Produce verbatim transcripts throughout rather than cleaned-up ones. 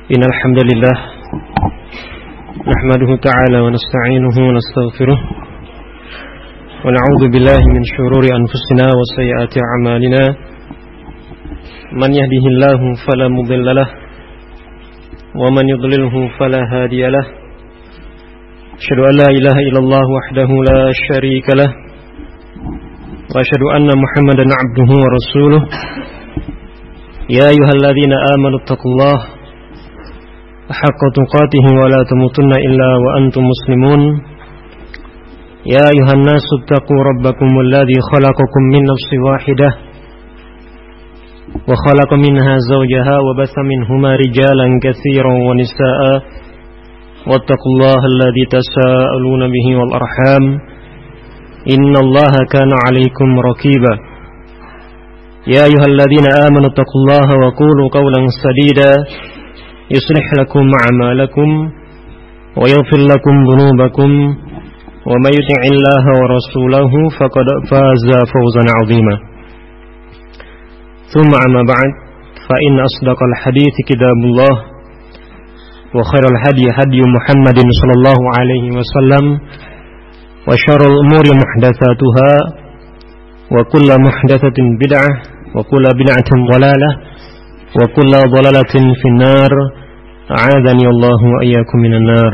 إن الحمد لله نحمده تعالى ونستعينه ونستغفره ونعوذ بالله من شرور أنفسنا وسيئات أعمالنا من يهده الله فلا مضل له ومن يضلله فلا هادي له أشهد أن لا إله إلا الله وحده لا شريك له وأشهد أن محمدا عبده ورسوله يا أيها الذين آمنوا اتقوا الله حق تقاته ولا تموتن إلا وأنتم مسلمون يا أيها الناس اتقوا ربكم الذي خلقكم من نفس واحدة وخلق منها زوجها وبث منهما رجالا كثيرا ونساء واتقوا الله الذي تساءلون به والأرحام إن الله كان عليكم رقيبا يا أيها الذين آمنوا اتقوا الله وقولوا قولا سديدا يصلح لكم أعمالكم ويغفر لكم ذنوبكم ومن يطع الله ورسوله فقد فاز فوزا عظيما ثم أما بعد فإن أصدق الحديث كتاب الله وخير الهدي هدي محمد صلى الله عليه وسلم وشر الأمور محدثاتها وكل محدثة بدعة وكل بدعة ضلالة وكل ضلالة في النار أعاذني الله وإياكم من النار.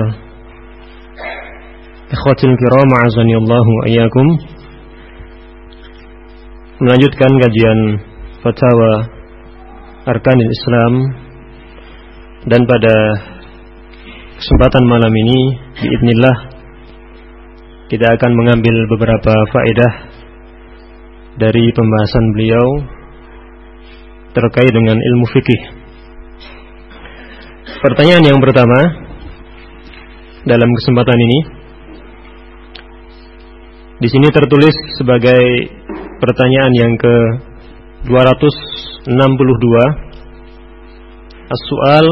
Ikhwatul kiram, a'azani Allah wa iyyakum. Melanjutkan kajian Fatwa Arkanil Islam, dan pada kesempatan malam ini biidznillah kita akan mengambil beberapa faedah dari pembahasan beliau terkait dengan ilmu fikih. Pertanyaan yang pertama dalam kesempatan ini, di sini tertulis sebagai pertanyaan yang ke dua ratus enam puluh dua. As-su'al: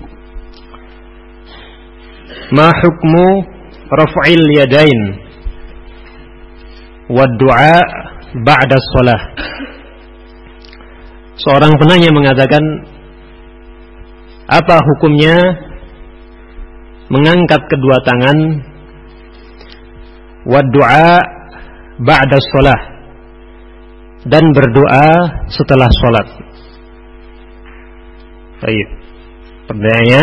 ma hukmu raf'il yadain wa du'a ba'da shalah? Seorang penanya mengatakan, apa hukumnya mengangkat kedua tangan wa du'a ba'da shalah, dan berdoa setelah sholat? Baik, pertanyaannya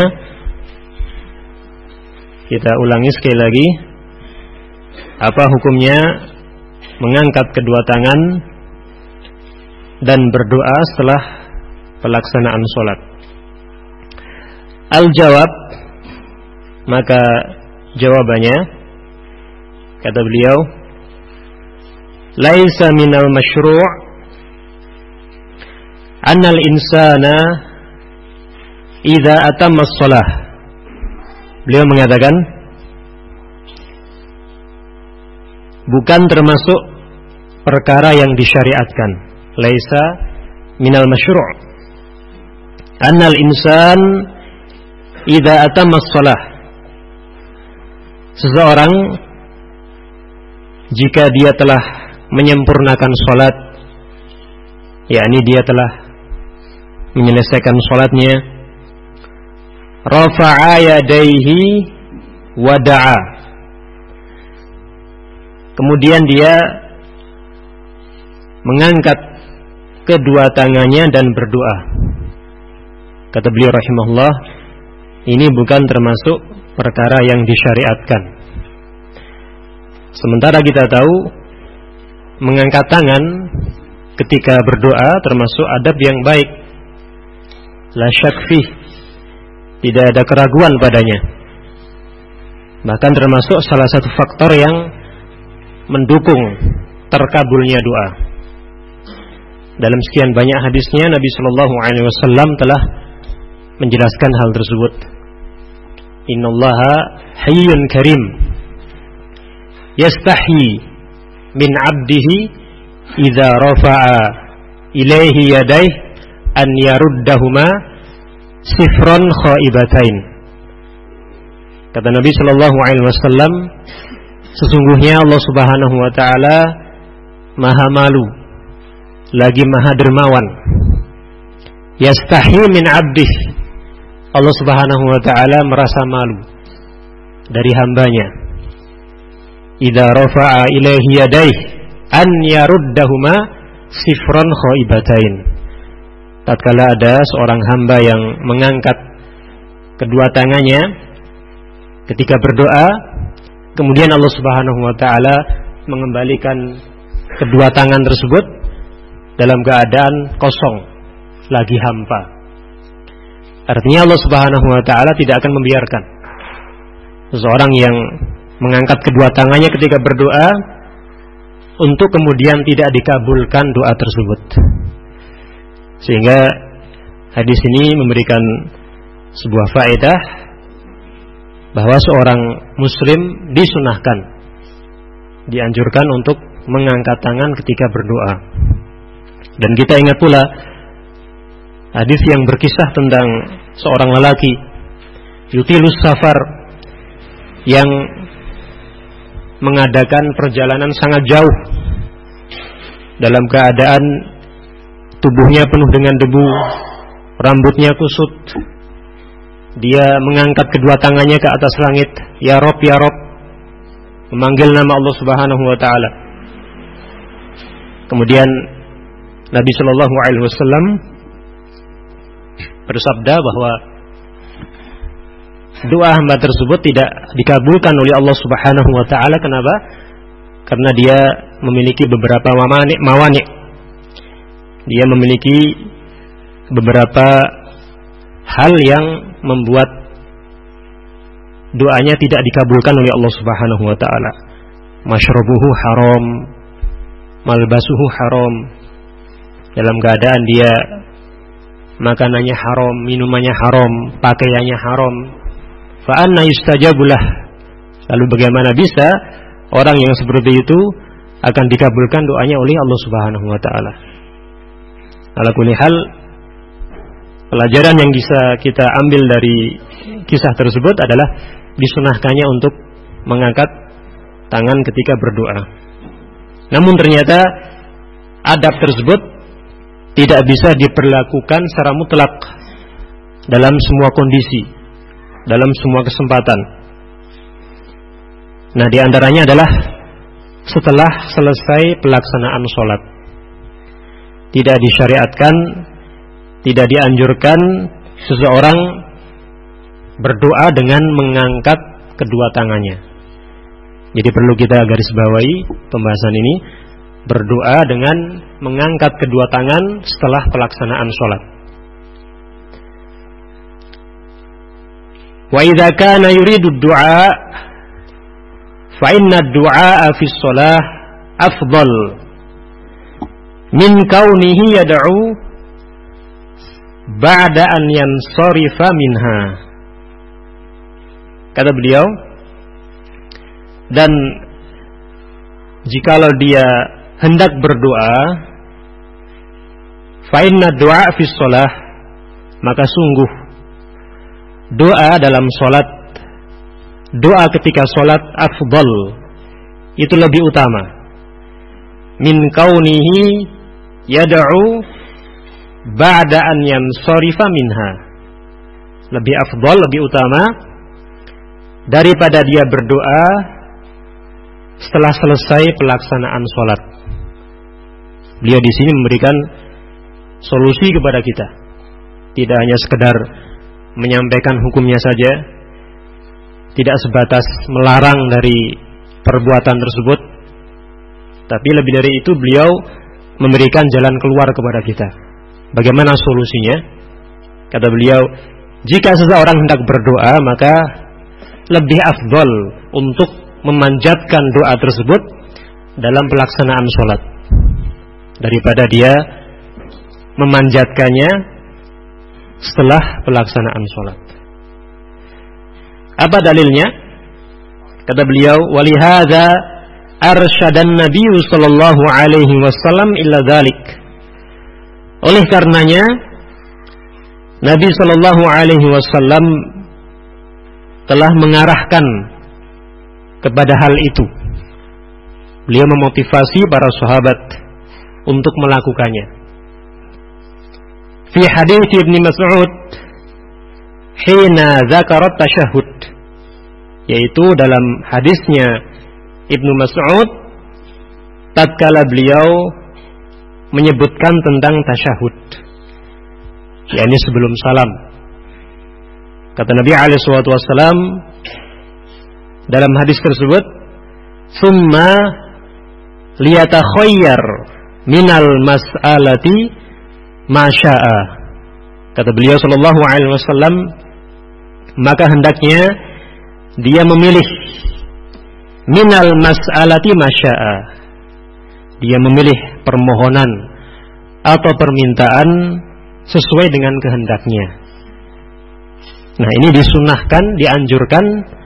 kita ulangi sekali lagi. Apa hukumnya mengangkat kedua tangan dan berdoa setelah pelaksanaan sholat? Al-jawab, maka jawabannya, kata beliau, laisa minal masyru' annal insana idza atamma shalah. Beliau mengatakan bukan termasuk perkara yang disyariatkan. Laisa minal masyru' annal insan idza atamma shalah. Seseorang jika dia telah menyempurnakan salat, yakni dia telah menyelesaikan salatnya, rafa'a yadayhi wa da'a, kemudian dia mengangkat kedua tangannya dan berdoa. Kata beliau rahimahullah, ini bukan termasuk perkara yang disyariatkan. Sementara kita tahu mengangkat tangan ketika berdoa termasuk adab yang baik, la syak fih, tidak ada keraguan padanya. Bahkan termasuk salah satu faktor yang mendukung terkabulnya doa. Dalam sekian banyak hadisnya Nabi Shallallahu Alaihi Wasallam telah menjelaskan hal tersebut. Innallaha hayyun karim yastahi min abdihi idza rafa'a ilaihi yadayhi an yaruddahuma sifron khaibatain. Kata Nabi Shallallahu Alaihi Wasallam, sesungguhnya Allah Subhanahu Wa Taala maha malu lagi maha dermawan. Yastahi min abdih, Allah Subhanahu wa ta'ala merasa malu dari hambanya. Idza rafa'a ilaihi yadayhi an yaruddahuma sifran khaibatain. Tatkala ada seorang hamba yang mengangkat kedua tangannya ketika berdoa, kemudian Allah Subhanahu wa ta'ala mengembalikan kedua tangan tersebut dalam keadaan kosong, lagi hampa. Artinya Allah Subhanahu wa ta'ala tidak akan membiarkan seseorang yang mengangkat kedua tangannya ketika berdoa untuk kemudian tidak dikabulkan doa tersebut. Sehingga hadis ini memberikan sebuah faedah bahwa seorang muslim disunahkan, dianjurkan untuk mengangkat tangan ketika berdoa. Dan kita ingat pula hadis yang berkisah tentang seorang lelaki yutilus safar yang mengadakan perjalanan sangat jauh dalam keadaan tubuhnya penuh dengan debu, rambutnya kusut. Dia mengangkat kedua tangannya ke atas langit, ya Rob, ya Rob, memanggil nama Allah Subhanahu wa ta'ala. Kemudian Nabi Shallallahu Alaihi Wasallam bersabda bahwa doa hamba tersebut tidak dikabulkan oleh Allah Subhanahu wa ta'ala. Kenapa? Karena dia memiliki beberapa mawani, mawani. Dia memiliki beberapa hal yang membuat doanya tidak dikabulkan oleh Allah Subhanahu wa ta'ala. Masyrabuhu haram, malbasuhu haram. Dalam keadaan dia makanannya haram, minumannya haram, pakaiannya haram. Fa anna yustajabulah. Lalu bagaimana bisa orang yang seperti itu akan dikabulkan doanya oleh Allah Subhanahu wa ta'ala? Ala kulli hal, pelajaran yang bisa kita ambil dari kisah tersebut adalah disunahkannya untuk mengangkat tangan ketika berdoa. Namun ternyata adab tersebut tidak bisa diperlakukan secara mutlak dalam semua kondisi, dalam semua kesempatan. Nah, di antaranya adalah setelah selesai pelaksanaan sholat. Tidak disyariatkan, tidak dianjurkan seseorang berdoa dengan mengangkat kedua tangannya. Jadi perlu kita garis bawahi pembahasan ini, berdoa dengan mengangkat kedua tangan setelah pelaksanaan sholat. Wa idza kana yuridu du'a fa inna ad-du'a fi shalah afdal min kaunihi yad'u ba'da an yansarifa minha. Kata beliau, dan jikalau dia hendak berdoa, fa inna du'a fi shalah, maka sungguh doa dalam salat, doa ketika salat afdal, itu lebih utama, min kaunihi yad'u ba'da an yansarifa minha, lebih afdal, lebih utama daripada dia berdoa setelah selesai pelaksanaan salat. Beliau di sini memberikan solusi kepada kita, tidak hanya sekedar menyampaikan hukumnya saja, tidak sebatas melarang dari perbuatan tersebut, tapi lebih dari itu beliau memberikan jalan keluar kepada kita. Bagaimana solusinya? Kata beliau, jika seseorang hendak berdoa, maka lebih afdal untuk memanjatkan doa tersebut dalam pelaksanaan sholat daripada dia memanjatkannya setelah pelaksanaan sholat. Apa dalilnya? Kata beliau, walihada arsyadan Nabi sallallahu alaihi wasallam illa dzalik. Oleh karenanya Nabi sallallahu alaihi wasallam telah mengarahkan kepada hal itu. Beliau memotivasi para sahabat untuk melakukannya. Fi hadits Ibnu Mas'ud hina dzakarat tasyahud, yaitu dalam hadisnya Ibnu Mas'ud tatkala beliau menyebutkan tentang tasyahud, yakni sebelum salam. Kata Nabi alaihi salatu wasallam dalam hadis tersebut, "Tsumma liyatakhayyar minal mas'alati ma syaa." Kata beliau sallallahu alaihi wasallam, maka hendaknya dia memilih minal mas'alati ma syaa. Dia memilih permohonan atau permintaan sesuai dengan kehendaknya. Nah, ini disunnahkan, dianjurkan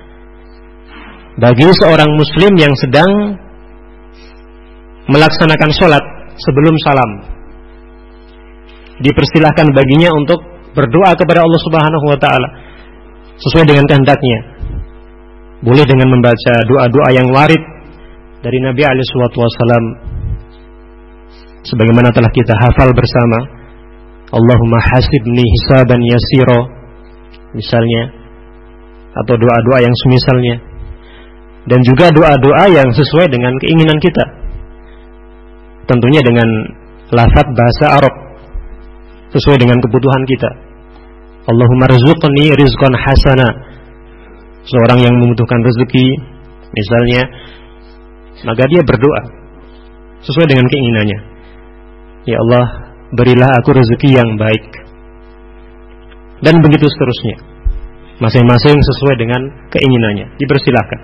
bagi seorang muslim yang sedang melaksanakan sholat sebelum salam. Dipersilahkan baginya untuk berdoa kepada Allah Subhanahu wa ta'ala sesuai dengan kehendaknya. Boleh dengan membaca doa-doa yang warid dari Nabi alaihi salatu wasallam, sebagaimana telah kita hafal bersama, Allahumma hasibni hisaban yasira, misalnya, atau doa-doa yang semisalnya, dan juga doa-doa yang sesuai dengan keinginan kita, tentunya dengan lafaz bahasa Arab sesuai dengan kebutuhan kita. Allahumma rzuqni rizqan hasana, seorang yang membutuhkan rezeki misalnya, maka dia berdoa sesuai dengan keinginannya. Ya Allah, berilah aku rezeki yang baik, dan begitu seterusnya, masing-masing sesuai dengan keinginannya, dipersilahkan.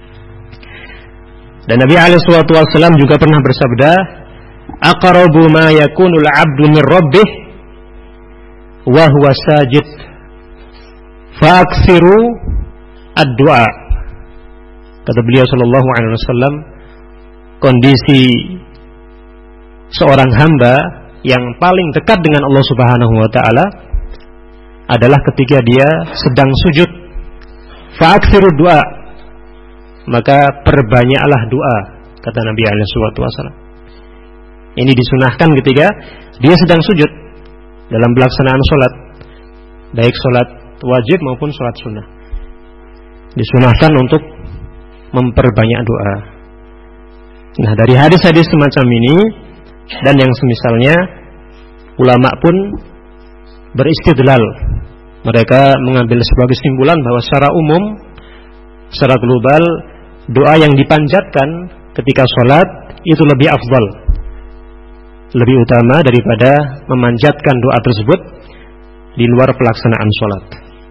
Dan Nabi alaihi salatu wasallam juga pernah bersabda, aqrabu ma yakunul 'abdu min rabbih wa huwa sajid fa'aksiru ad-du'a. Kata beliau sallallahu alaihi wasallam, kondisi seorang hamba yang paling dekat dengan Allah Subhanahu wa taala adalah ketika dia sedang sujud. Fa'aksiru du'a, maka perbanyaklah doa, kata Nabi alaihi salatu wasallam. Ini disunahkan ketika dia sedang sujud dalam pelaksanaan sholat, baik sholat wajib maupun sholat sunnah. Disunahkan untuk memperbanyak doa. Nah, dari hadis-hadis semacam ini dan yang semisalnya, ulama pun beristidlal. Mereka mengambil sebuah kesimpulan bahwa secara umum, secara global, doa yang dipanjatkan ketika sholat itu lebih afdal, lebih utama daripada memanjatkan doa tersebut di luar pelaksanaan sholat.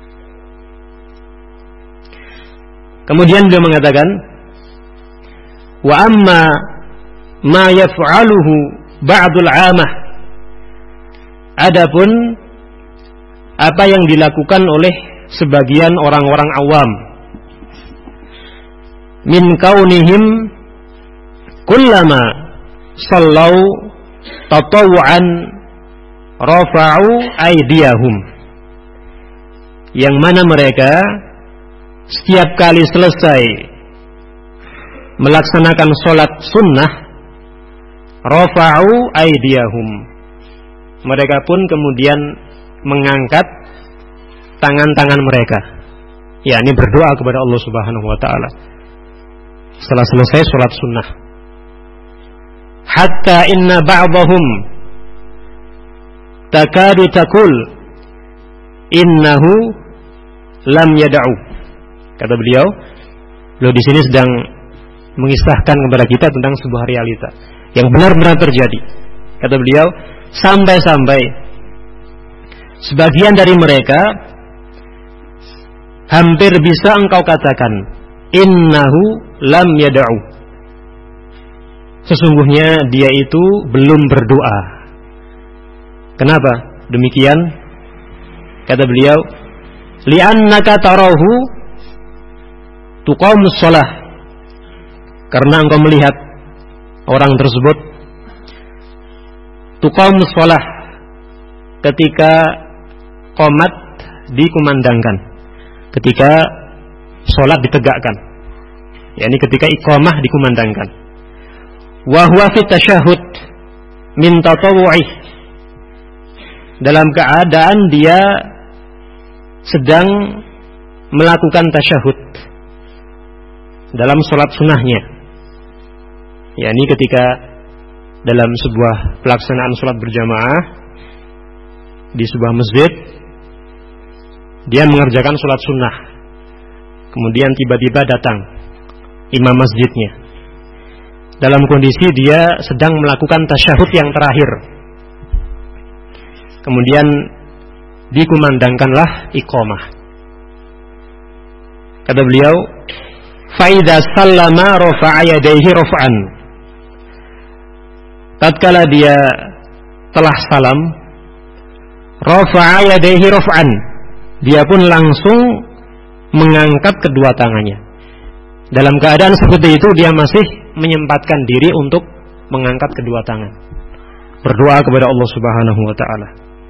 Kemudian beliau mengatakan, wa amma ma yaf'aluhu ba'dul 'amah, adapun apa yang dilakukan oleh sebagian orang-orang awam, min kaunihim kullama sallau tatawu'an rafa'u aydiyahum, yang mana mereka setiap kali selesai melaksanakan sholat sunnah, rafa'u aydiyahum, mereka pun kemudian mengangkat tangan-tangan mereka, yakni berdoa kepada Allah Subhanahu wa ta'ala setelah selesai sholat sunnah. Hatta inna ba'dahum takadu takul innahu lam yada'u. Kata beliau, beliau di sini sedang mengisahkan kepada kita tentang sebuah realita yang benar-benar terjadi. Kata beliau, sampai-sampai sebagian dari mereka hampir bisa engkau katakan innahu lam yada'u, sesungguhnya dia itu belum berdoa. Kenapa demikian? Kata beliau, li'annaka tarahu tuqamus shalah, karena engkau melihat orang tersebut tuqamus shalah, ketika qomat dikumandangkan, ketika sholat ditegakkan, yakni ketika iqamah dikumandangkan. Wa huwa fi tasyahhud min tatawu'ih, dalam keadaan dia sedang melakukan tasyahud dalam sholat sunnahnya, yakni ketika dalam sebuah pelaksanaan sholat berjamaah di sebuah masjid, dia mengerjakan sholat sunnah, kemudian tiba-tiba datang imam masjidnya dalam kondisi dia sedang melakukan tasyahud yang terakhir, kemudian dikumandangkanlah iqamah. Kata beliau, faida sallama rafa'a yadayhi raf'an. Tatkala dia telah salam, rafa'a yadayhi raf'an, dia pun langsung mengangkat kedua tangannya. Dalam keadaan seperti itu dia masih menyempatkan diri untuk mengangkat kedua tangan, berdoa kepada Allah Subhanahu wa taala.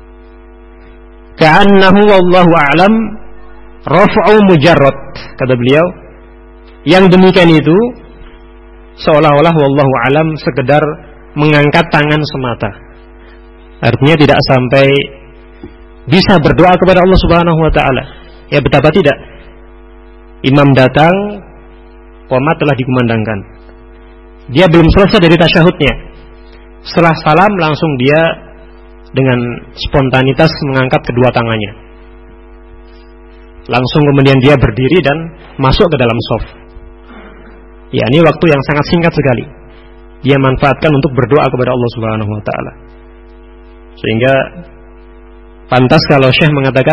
Ka'annahu wallahu a'lam raf'u mujarrad. Kata beliau, yang demikian itu seolah-olah wallahu a'lam sekedar mengangkat tangan semata. Artinya tidak sampai bisa berdoa kepada Allah Subhanahu wa taala. Ya betapa tidak. Imam datang, qomat telah dikumandangkan. Dia belum selesai dari tasyahudnya. Setelah salam langsung dia dengan spontanitas mengangkat kedua tangannya. Langsung kemudian dia berdiri dan masuk ke dalam shaf. Ya, ini waktu yang sangat singkat sekali. Dia manfaatkan untuk berdoa kepada Allah Subhanahu wa taala. Sehingga pantas kalau Syekh mengatakan,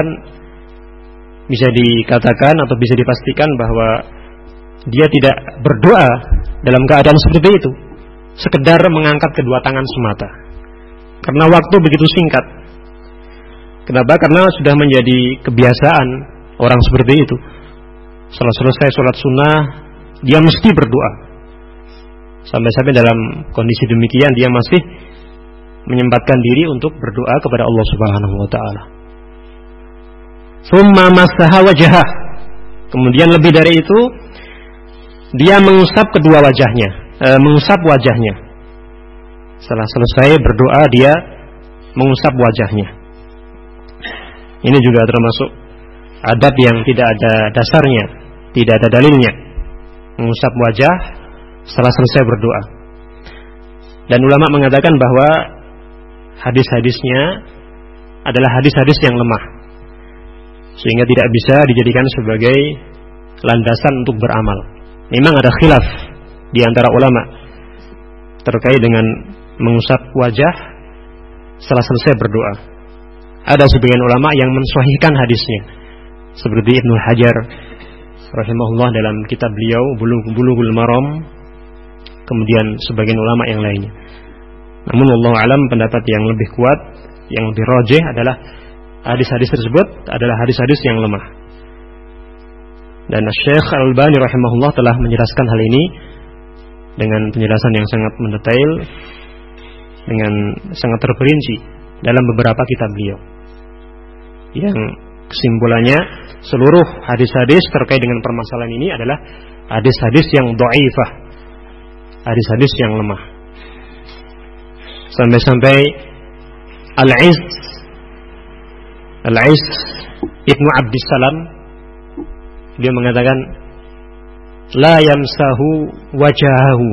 bisa dikatakan atau bisa dipastikan bahwa dia tidak berdoa dalam keadaan seperti itu, sekedar mengangkat kedua tangan semata. Karena waktu begitu singkat. Kenapa? Karena sudah menjadi kebiasaan orang seperti itu. Setelah selesai sholat sunnah, dia mesti berdoa. Sampai-sampai dalam kondisi demikian dia masih menyempatkan diri untuk berdoa kepada Allah Subhanahu wa taala. Tsumma massaha wajhah. Kemudian lebih dari itu, dia mengusap kedua wajahnya, e, mengusap wajahnya. Setelah selesai berdoa, dia mengusap wajahnya. Ini juga termasuk adab yang tidak ada dasarnya, tidak ada dalilnya. Mengusap wajah setelah selesai berdoa. Dan ulama mengatakan bahwa hadis-hadisnya adalah hadis-hadis yang lemah, sehingga tidak bisa dijadikan sebagai landasan untuk beramal. Memang ada khilaf di antara ulama terkait dengan mengusap wajah setelah selesai berdoa. Ada sebagian ulama yang mensahihkan hadisnya, seperti Ibnu Hajar rahimahullah dalam kitab beliau Bulughul Maram, kemudian sebagian ulama yang lainnya. Namun wallahu alam, pendapat yang lebih kuat, yang lebih rajih adalah hadis-hadis tersebut adalah hadis-hadis yang lemah. Dan Syekh Al-Albani rahimahullah telah menjelaskan hal ini dengan penjelasan yang sangat mendetail, dengan sangat terperinci dalam beberapa kitab beliau. Yang kesimpulannya, seluruh hadis-hadis terkait dengan permasalahan ini adalah hadis-hadis yang dhaifah, hadis-hadis yang lemah. Sampai-sampai Al-Izz Al-Izz Ibnu Abdissalam, dia mengatakan, la yamsahu wajahahu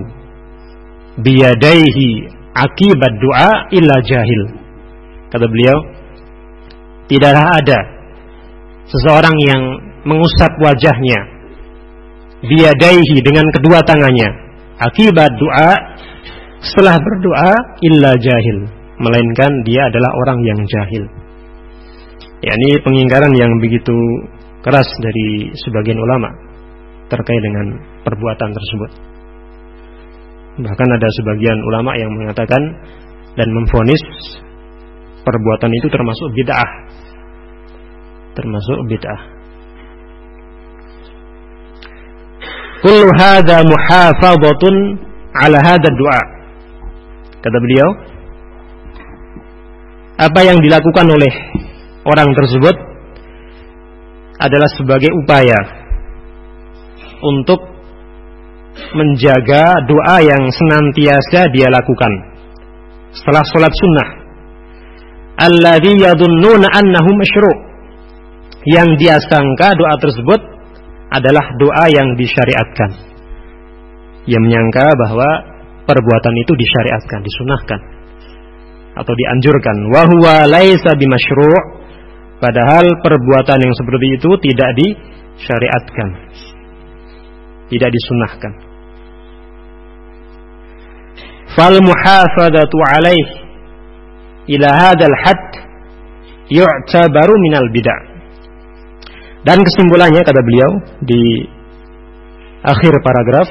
biyadaihi akibat doa illa jahil. Kata beliau, tidaklah ada seseorang yang mengusap wajahnya biyadaihi dengan kedua tangannya akibat doa, setelah berdoa, illa jahil, melainkan dia adalah orang yang jahil. Ya, ini pengingkaran yang begitu keras dari sebagian ulama terkait dengan perbuatan tersebut. Bahkan ada sebagian ulama yang mengatakan dan memvonis perbuatan itu termasuk bid'ah, termasuk bid'ah. Kullu hadza muhafadhatun ala hadha du'a. Kata beliau, apa yang dilakukan oleh orang tersebut adalah sebagai upaya untuk menjaga doa yang senantiasa dia lakukan setelah sholat sunnah, alladhi yadhunnuna annahu masyru', yang dia sangka doa tersebut adalah doa yang disyariatkan. Ia menyangka bahwa perbuatan itu disyariatkan, disunahkan atau dianjurkan. Wa huwa laisa bimasyru', padahal perbuatan yang seperti itu tidak disyariatkan, tidak disunahkan. Fal muhafadatu alaih ila hadzal hadd yu'tabaru minal bid'ah. Dan kesimpulannya, kata beliau di akhir paragraf,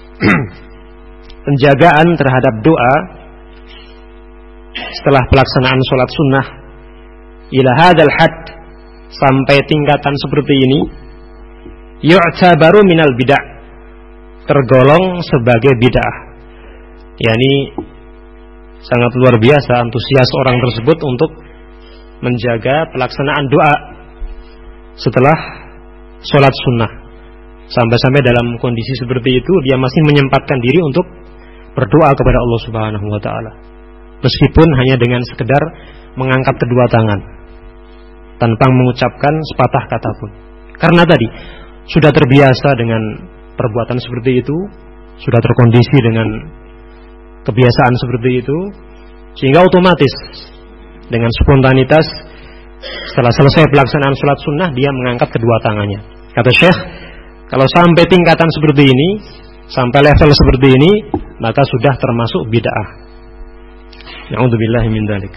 penjagaan terhadap doa setelah pelaksanaan sholat sunnah ila hadzal hadd, sampai tingkatan seperti ini, yu'tabaru minal bid'ah, tergolong sebagai bid'ah. yakni sangat luar biasa antusias orang tersebut untuk menjaga pelaksanaan doa setelah sholat sunnah. Sampai-sampai dalam kondisi seperti itu dia masih menyempatkan diri untuk berdoa kepada Allah Subhanahu wa taala, meskipun hanya dengan sekedar mengangkat kedua tangan tanpa mengucapkan sepatah kata pun. Karena tadi sudah terbiasa dengan perbuatan seperti itu, sudah terkondisi dengan kebiasaan seperti itu, sehingga otomatis dengan spontanitas setelah selesai pelaksanaan sholat sunnah dia mengangkat kedua tangannya. Kata Syekh, kalau sampai tingkatan seperti ini, sampai level seperti ini, maka sudah termasuk bid'ah. Na'udzubillahi min dzalik.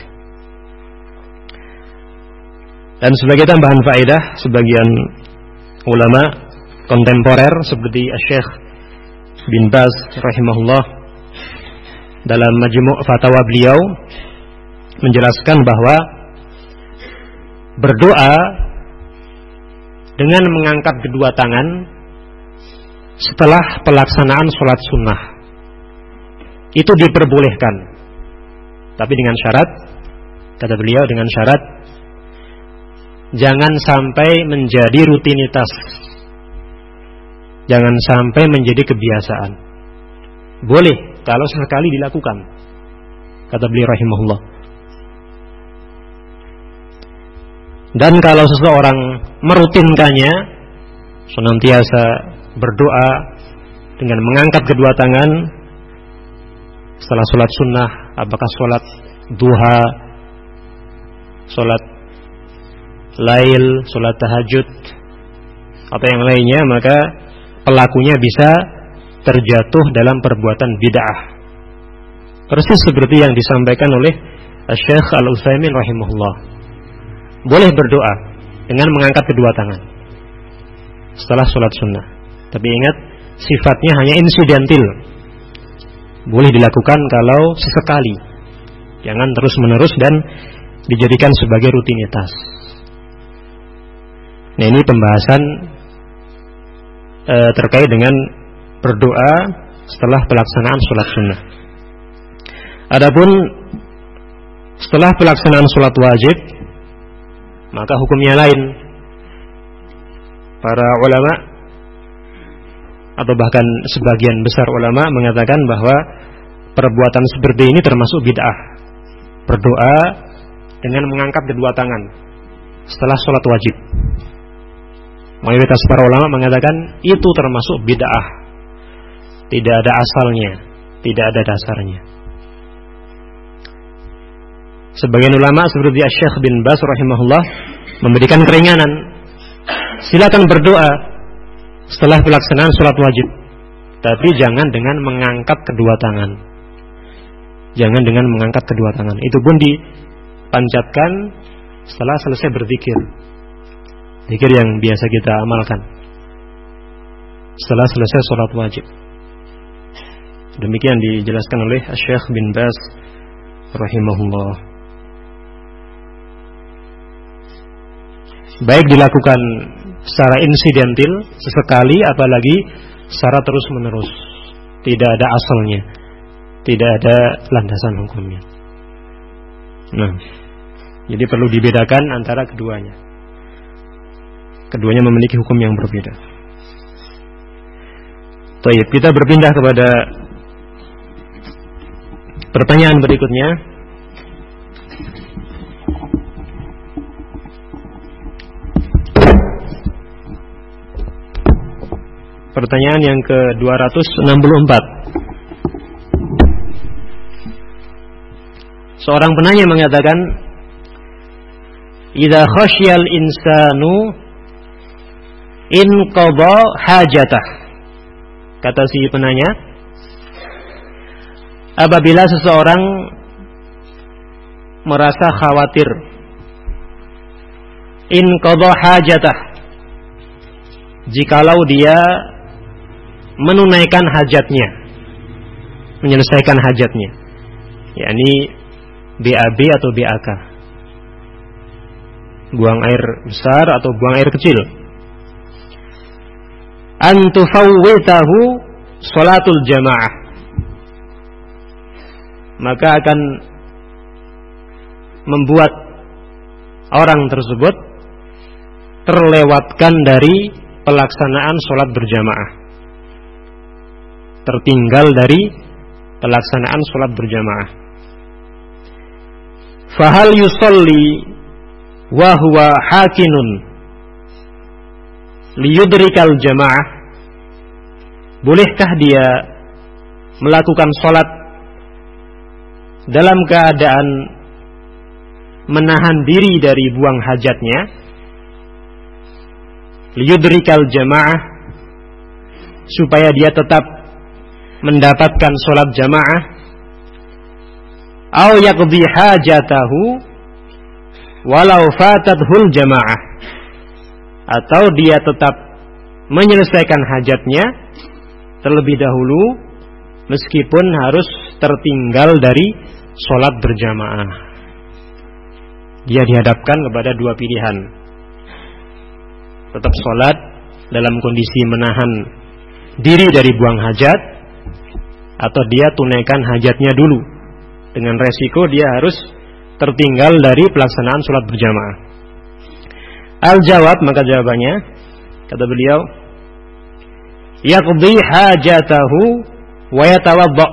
Dan sebagai tambahan faedah, sebagian ulama kontemporer seperti Syekh bin Baz rahimahullah dalam majmu' fatwa beliau menjelaskan bahwa berdoa dengan mengangkat kedua tangan setelah pelaksanaan sholat sunnah itu diperbolehkan, tapi dengan syarat, kata beliau, dengan syarat jangan sampai menjadi rutinitas, jangan sampai menjadi kebiasaan. Boleh kalau sesekali dilakukan, kata beliau rahimahullah. Dan kalau seseorang merutinkannya, senantiasa berdoa dengan mengangkat kedua tangan setelah sholat sunnah, apakah sholat duha, sholat lail, sholat tahajud, atau yang lainnya, maka pelakunya bisa terjatuh dalam perbuatan bid'ah. Persis seperti yang disampaikan oleh Syekh Al-Utsaimin rahimahullah. Boleh berdoa dengan mengangkat kedua tangan setelah sholat sunnah, tapi ingat, sifatnya hanya insidentil. Boleh dilakukan kalau sesekali, jangan terus menerus dan dijadikan sebagai rutinitas. Nah, ini pembahasan e, terkait dengan berdoa setelah pelaksanaan sholat sunnah. Adapun setelah pelaksanaan sholat wajib, maka hukumnya lain. Para ulama atau bahkan sebagian besar ulama mengatakan bahwa perbuatan seperti ini termasuk bid'ah. Berdoa dengan mengangkat kedua tangan setelah sholat wajib. Mayoritas para ulama mengatakan itu termasuk bid'ah, tidak ada asalnya, tidak ada dasarnya. Sebagian ulama seperti Syekh bin Baz rahimahullah memberikan keringanan, silakan berdoa setelah pelaksanaan sholat wajib, tapi jangan dengan mengangkat kedua tangan. Jangan dengan mengangkat kedua tangan. Itu pun dipanjatkan setelah selesai berzikir, zikir yang biasa kita amalkan setelah selesai sholat wajib. Demikian dijelaskan oleh Syekh bin Baz rahimahullah. Baik dilakukan secara insidentil sesekali, apalagi secara terus menerus, tidak ada asalnya, tidak ada landasan hukumnya. Nah, jadi perlu dibedakan antara keduanya. Keduanya memiliki hukum yang berbeda. Baik, kita berpindah kepada pertanyaan berikutnya. Pertanyaan yang ke dua ratus enam puluh empat. Seorang penanya mengatakan, "Idza khasyal insanu inqadha hajatah." Kata si penanya, apabila seseorang merasa khawatir, inqadha hajatah, jikalau dia menunaikan hajatnya, menyelesaikan hajatnya, yakni B A B atau B A K, buang air besar atau buang air kecil, antufawwitahu sholatul jamaah, maka akan membuat orang tersebut terlewatkan dari pelaksanaan sholat berjamaah, tertinggal dari pelaksanaan sholat berjamaah. Fahal yusalli wa huwa hakinun liyudrikal jamaah, bolehkah dia melakukan sholat dalam keadaan menahan diri dari buang hajatnya, liyudrikal jamaah, supaya dia tetap mendapatkan sholat jamaah, au yaqdi hajatahu walau fatathul jamaah, atau dia tetap menyelesaikan hajatnya terlebih dahulu meskipun harus tertinggal dari sholat berjamaah. Dia dihadapkan kepada dua pilihan, tetap sholat dalam kondisi menahan diri dari buang hajat, atau dia tunaikan hajatnya dulu dengan resiko dia harus tertinggal dari pelaksanaan sholat berjamaah. Al-jawab, maka jawabannya, kata beliau, yaqdi hajatahu wa yatawadda.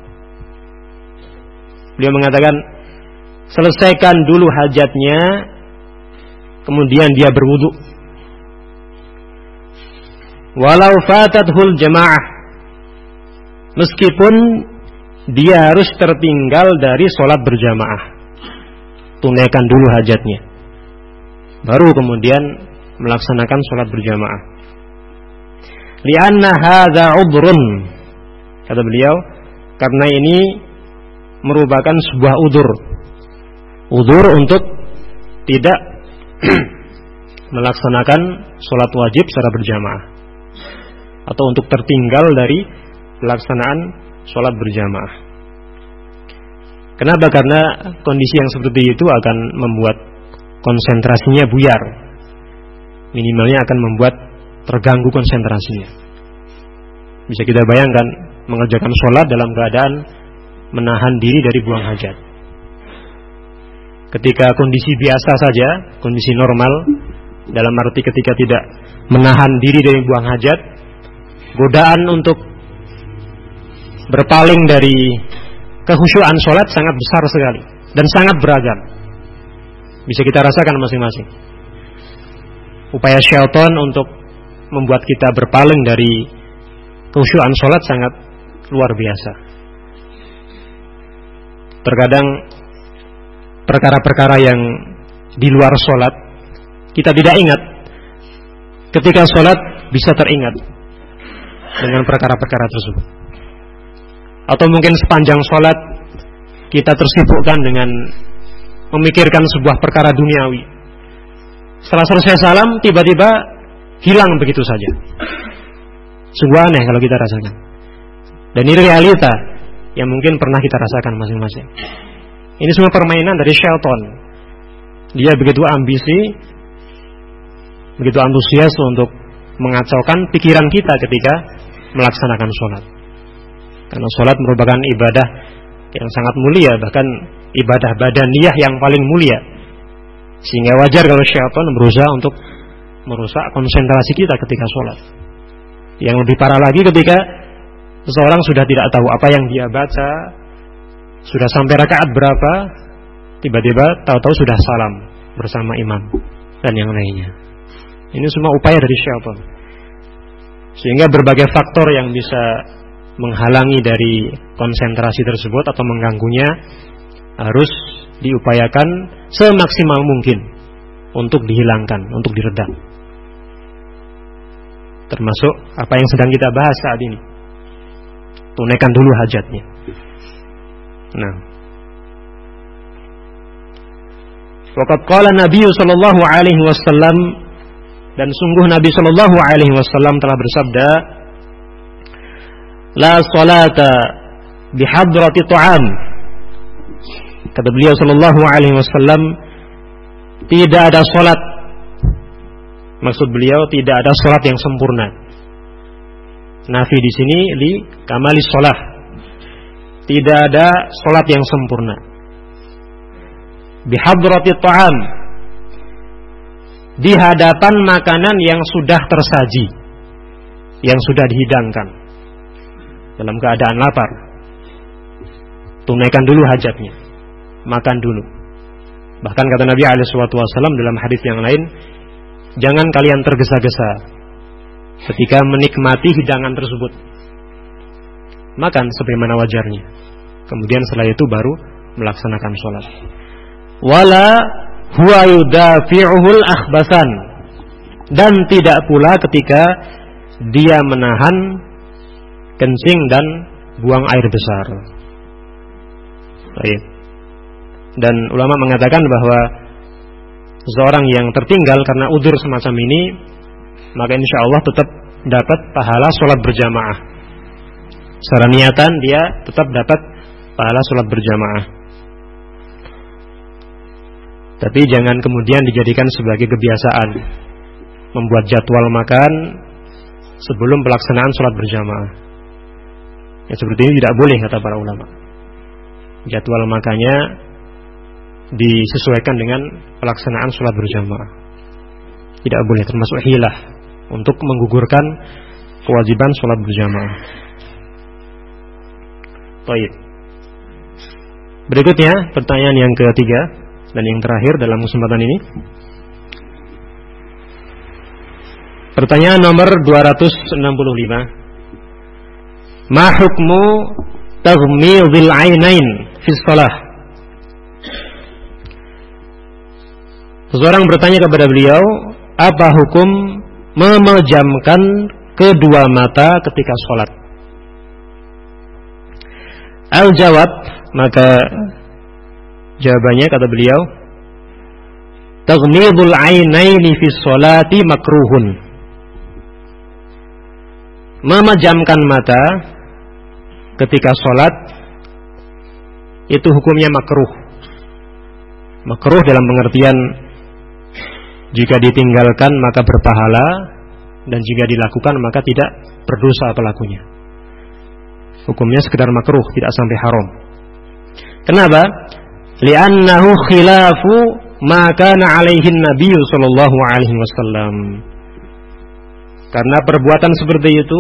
Beliau mengatakan, selesaikan dulu hajatnya, kemudian dia berwudu. Walau fatathul jamaah, meskipun dia harus tertinggal dari sholat berjamaah, tunaikan dulu hajatnya, baru kemudian melaksanakan sholat berjamaah. Lianna hadza udhrun, kata beliau, karena ini merupakan sebuah udzur, udzur untuk tidak melaksanakan sholat wajib secara berjamaah, atau untuk tertinggal dari pelaksanaan sholat berjamaah. Kenapa? Karena kondisi yang seperti itu akan membuat konsentrasinya buyar, minimalnya akan membuat terganggu konsentrasinya. Bisa kita bayangkan mengerjakan sholat dalam keadaan menahan diri dari buang hajat. Ketika kondisi biasa saja, kondisi normal, dalam arti ketika tidak menahan diri dari buang hajat, godaan untuk berpaling dari kekhusyuan sholat sangat besar sekali dan sangat beragam. Bisa kita rasakan masing-masing. Upaya syaitan untuk membuat kita berpaling dari kekhusyuan sholat sangat luar biasa. Terkadang perkara-perkara yang di luar sholat kita tidak ingat, ketika sholat bisa teringat dengan perkara-perkara tersebut. Atau mungkin sepanjang sholat kita tersibukkan dengan memikirkan sebuah perkara duniawi. Setelah selesai salam, tiba-tiba hilang begitu saja. Sungguh aneh kalau kita rasakan. Dan ini realita yang mungkin pernah kita rasakan masing-masing. Ini semua permainan dari syaitan. Dia begitu ambisi, begitu antusias untuk mengacaukan pikiran kita ketika melaksanakan sholat. Karena sholat merupakan ibadah yang sangat mulia, bahkan ibadah badaniyah yang paling mulia. Sehingga wajar kalau syaitan berusaha untuk merusak konsentrasi kita ketika sholat. Yang lebih parah lagi ketika seseorang sudah tidak tahu apa yang dia baca, sudah sampai rakaat berapa, tiba-tiba tahu-tahu sudah salam bersama imam dan yang lainnya. Ini semua upaya dari syaitan. Sehingga berbagai faktor yang bisa menghalangi dari konsentrasi tersebut atau mengganggunya harus diupayakan semaksimal mungkin untuk dihilangkan, untuk diredam. Termasuk apa yang sedang kita bahas saat ini. Tunaikan dulu hajatnya. Nah, waqad qala Nabi sallallahu alaihi wasallam, dan sungguh Nabi sallallahu alaihi wasallam telah bersabda, la salata bihadrati ta'am. Kata beliau sallallahu alaihi wasallam, tidak ada salat, maksud beliau tidak ada salat yang sempurna. Nafi di sini li kamalis shalah. Tidak ada salat yang sempurna. Bihadrati ta'am, di hadapan makanan yang sudah tersaji, yang sudah dihidangkan, dalam keadaan lapar. Tunaikan dulu hajatnya, makan dulu. Bahkan kata Nabi alaihi wasallam dalam hadis yang lain, jangan kalian tergesa-gesa ketika menikmati hidangan tersebut. Makan sebagaimana wajarnya. Kemudian setelah itu baru melaksanakan sholat. Wala huwa yudafi'uhul akhbasan, dan tidak pula ketika dia menahan kencing dan buang air besar. Baik. Dan ulama mengatakan bahwa seorang yang tertinggal karena udzur semacam ini, maka insya Allah tetap dapat pahala sholat berjamaah. Secara niatan dia tetap dapat pahala sholat berjamaah. Tapi jangan kemudian dijadikan sebagai kebiasaan membuat jadwal makan sebelum pelaksanaan sholat berjamaah. Ya, seperti ini tidak boleh kata para ulama. Jadwal makannya disesuaikan dengan pelaksanaan sholat berjamaah. Tidak boleh, termasuk hilah untuk menggugurkan kewajiban sholat berjamaah. Baik. Berikutnya pertanyaan yang ketiga dan yang terakhir dalam kesempatan ini. Pertanyaan nomor dua ratus enam puluh lima. Ma hukmu taghmidil ainain fi shalah? Seseorang bertanya kepada beliau, apa hukum memejamkan kedua mata ketika sholat? Al-jawab, maka jawabannya kata beliau, taghmidul ainaini fi sholati makruhun. Memejamkan mata ketika sholat itu hukumnya makruh. Makruh dalam pengertian jika ditinggalkan maka berpahala, dan jika dilakukan maka tidak berdosa pelakunya. Hukumnya sekedar makruh, tidak sampai haram. Kenapa? Li'annahu khilafu ma kana alaihi Nabi sallallahu alaihi wasallam. Karena perbuatan seperti itu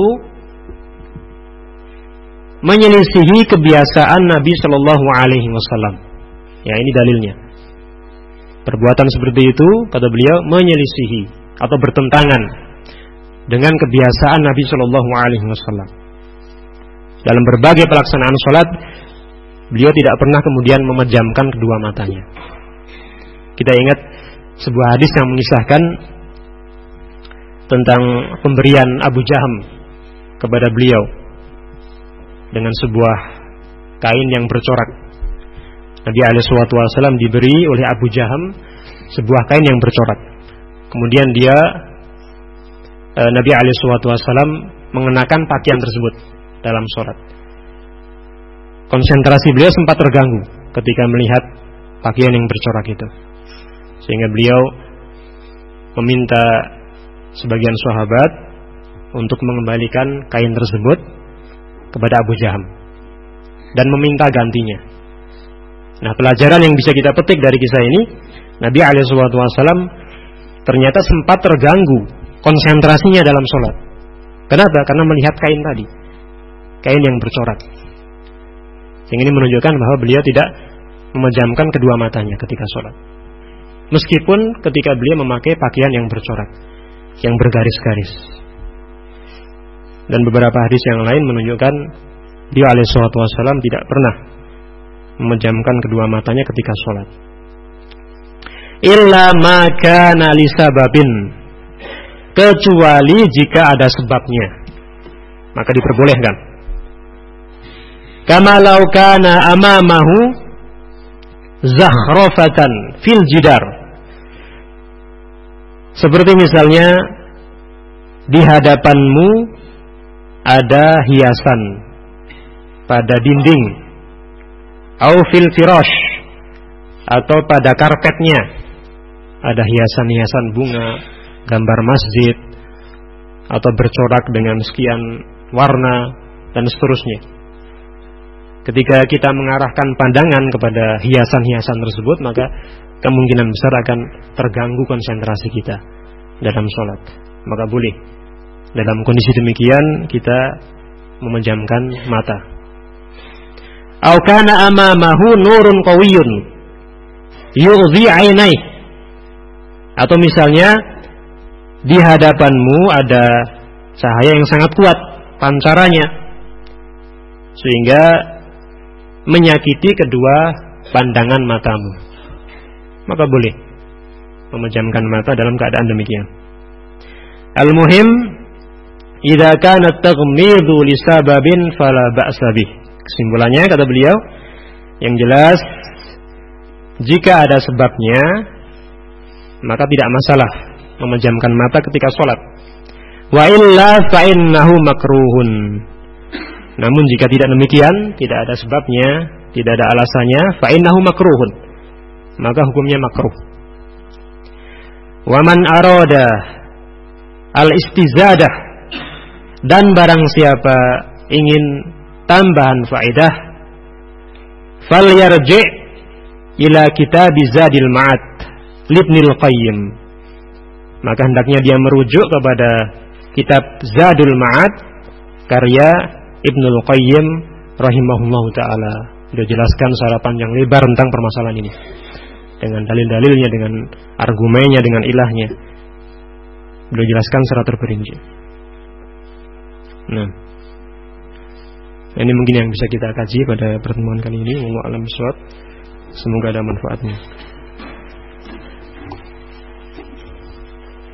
menyelisihi kebiasaan Nabi sallallahu alaihi wasallam. Ya, ini dalilnya. Perbuatan seperti itu, kata beliau, menyelisihi atau bertentangan dengan kebiasaan Nabi sallallahu alaihi wasallam. Dalam berbagai pelaksanaan sholat, beliau tidak pernah kemudian memejamkan kedua matanya. Kita ingat sebuah hadis yang mengisahkan tentang pemberian Abu Jaham kepada beliau dengan sebuah kain yang bercorak. Nabi alaihi wasallam diberi oleh Abu Jaham sebuah kain yang bercorak. Kemudian dia eh, Nabi alaihi wasallam mengenakan pakaian tersebut dalam sholat. Konsentrasi beliau sempat terganggu ketika melihat pakaian yang bercorak itu, sehingga beliau meminta sebagian sahabat untuk mengembalikan kain tersebut kepada Abu Jaham dan meminta gantinya. Nah, pelajaran yang bisa kita petik dari kisah ini, Nabi alaihi wasallam ternyata sempat terganggu konsentrasinya dalam sholat. Kenapa? Karena melihat kain tadi, kain yang bercorak. Yang ini menunjukkan bahwa beliau tidak memejamkan kedua matanya ketika sholat, meskipun ketika beliau memakai pakaian yang bercorak, yang bergaris-garis. Dan beberapa hadis yang lain menunjukkan dia alaihi salatu wassalam tidak pernah memejamkan kedua matanya ketika sholat. Illa ma kana li sababin, kecuali jika ada sebabnya, maka diperbolehkan. Kama law kana amamahu zakhrafatan fil jidar, seperti misalnya di hadapanmu ada hiasan pada dinding, au fil firash, atau pada karpetnya ada hiasan-hiasan bunga, gambar masjid, atau bercorak dengan sekian warna dan seterusnya. Ketika kita mengarahkan pandangan kepada hiasan-hiasan tersebut, maka kemungkinan besar akan terganggu konsentrasi kita dalam sholat. Maka boleh dalam kondisi demikian kita memejamkan mata. Au kana amamahu nurun qawiyyun yu'dhi 'ainai, atau misalnya di hadapanmu ada cahaya yang sangat kuat pancarannya sehingga menyakiti kedua pandangan matamu, maka boleh memejamkan mata dalam keadaan demikian. Al-muhim idza kana at-taghmidhu li sababin fala ba'sa bih. Kesimpulannya kata beliau, yang jelas jika ada sebabnya maka tidak masalah memejamkan mata ketika sholat. Wa illa fa innahu makruhun. Namun jika tidak demikian, tidak ada sebabnya, tidak ada alasannya, fa innahu makruhun, maka hukumnya makruh. Wa man arada al-istizadah, dan barang siapa ingin tambahan faedah, falyarji' ila kitab Zadil Ma'ad Ibnul Qayyim, maka hendaknya dia merujuk kepada kitab Zadul Ma'ad karya Ibnul Qayyim rahimahullahu ta'ala. Dia jelaskan secara panjang lebar tentang permasalahan ini dengan dalil-dalilnya, dengan argumennya, dengan ilahnya. Beliau jelaskan secara terperinci. Nah, ini mungkin yang bisa kita kaji pada pertemuan kali ini. Wallahu a'lam bishawab. Semoga ada manfaatnya.